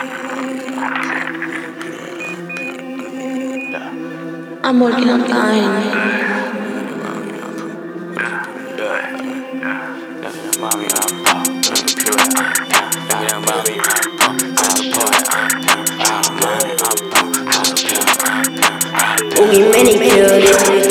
I'm working on dying. 우리 매니큐어리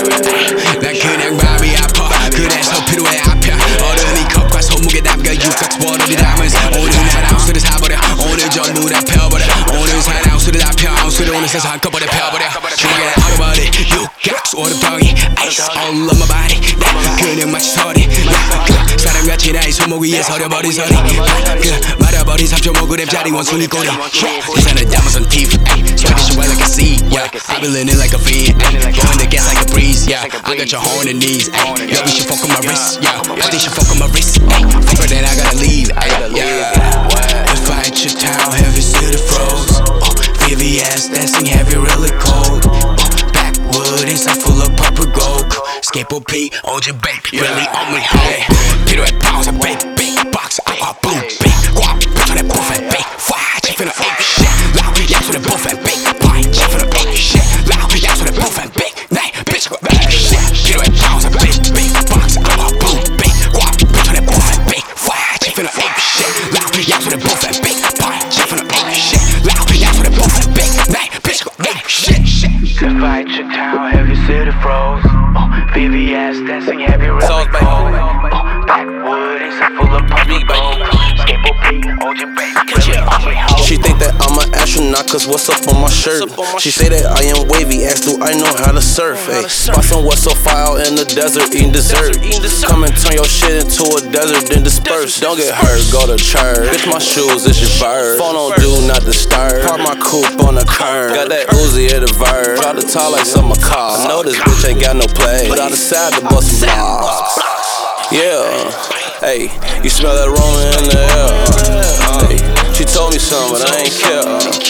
난 그냥 마음이 아파 그래서 필요해 아파 얼음이 컵과 손목에 담겨 육각 월요일이 담으면서 오늘 날 아웃수를 사버려 오늘 전부 다 펴버려 오늘 산 아웃수를 다 펴 아웃수를 오늘 세상 한꺼번에 펴버려 주먹에 얼어버린 육각 얼음덩이 Ice all on my body 나 그냥 마치 서리 나 사람같이 나의 손목 위에 서려버린 서리 그냥 말아버린 3.5g짜리 원숭이 꼬리 이사는 야무선 teeth Spreading well like a seed yeah I be living like a fiend going to gas like a breeze yeah I got your horn and knees yeah we should fuck on my wrist yeah I think should fuck on my wrist fucker then I gotta leave yeah if I hit your town heavy city froze VVS dancing heavy really cold backwood inside full of purple gold skateboard P on your back really on me hey 필요해 pounds and big box I blue big guap 붙여 내 buffet big fire check for the egg shit loud 약속의 buffet big pint check for the egg shit loud 약속의 buffet big 네 bitch go egg shit 필요해 pounds and big box I blue big guap 붙여 내 buffet big fire check for the egg shit loud 약속의 buffet big pint check for the egg shit loud 약속의 buffet big 네 bitch go egg shit If I hit your town, heavy city froze VVS dancing heavy really cold backwood inside full of purple gold skateboard P on your back really on me hoe She think that I'm an astronaut cause what's up on my shirt She say that I am wavy, ask do I know how to surf ay. Spot somewhere so far out in the desert eating dessert Come and turn your shit into a desert then disperse Don't get hurt, go to church Bitch my shoes, it's your bird Phone don't do not disturb Park my coupe on the curb Got that Uzi at the verb Try to talk like some car I know this bitch ain't got no play But I decide to bust some blocks Yeah, hey, you smell that rolling in the air hey, she told me something but I ain't care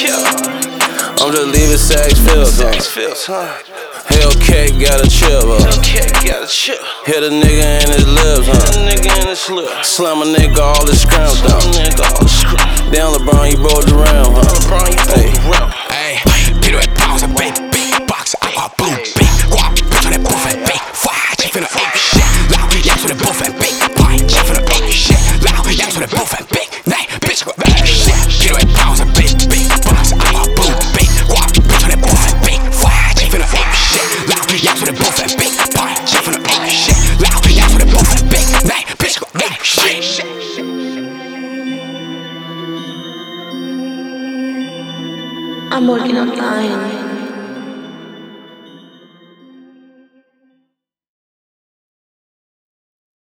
I'm just leaving Saks Fifth Hellcat got a chip hit a nigga in his lips slam a nigga all his scrams down Damn LeBron you broke the rim hey 필요해 pounds and big box I blue big guap 붙여 내 buffet big fire check for the egg shit loud 약속의 buffet big pint check for the egg shit loud 약속의 buffet big 네 bitch go egg shit 필요해 pounds and big box I blue big guap 붙여 내 buffet big fire check for the egg shit loud 약속의 buffet big pint check for the egg shit loud 약속의 buffet big 네 bitch go egg shit I'm working on dying.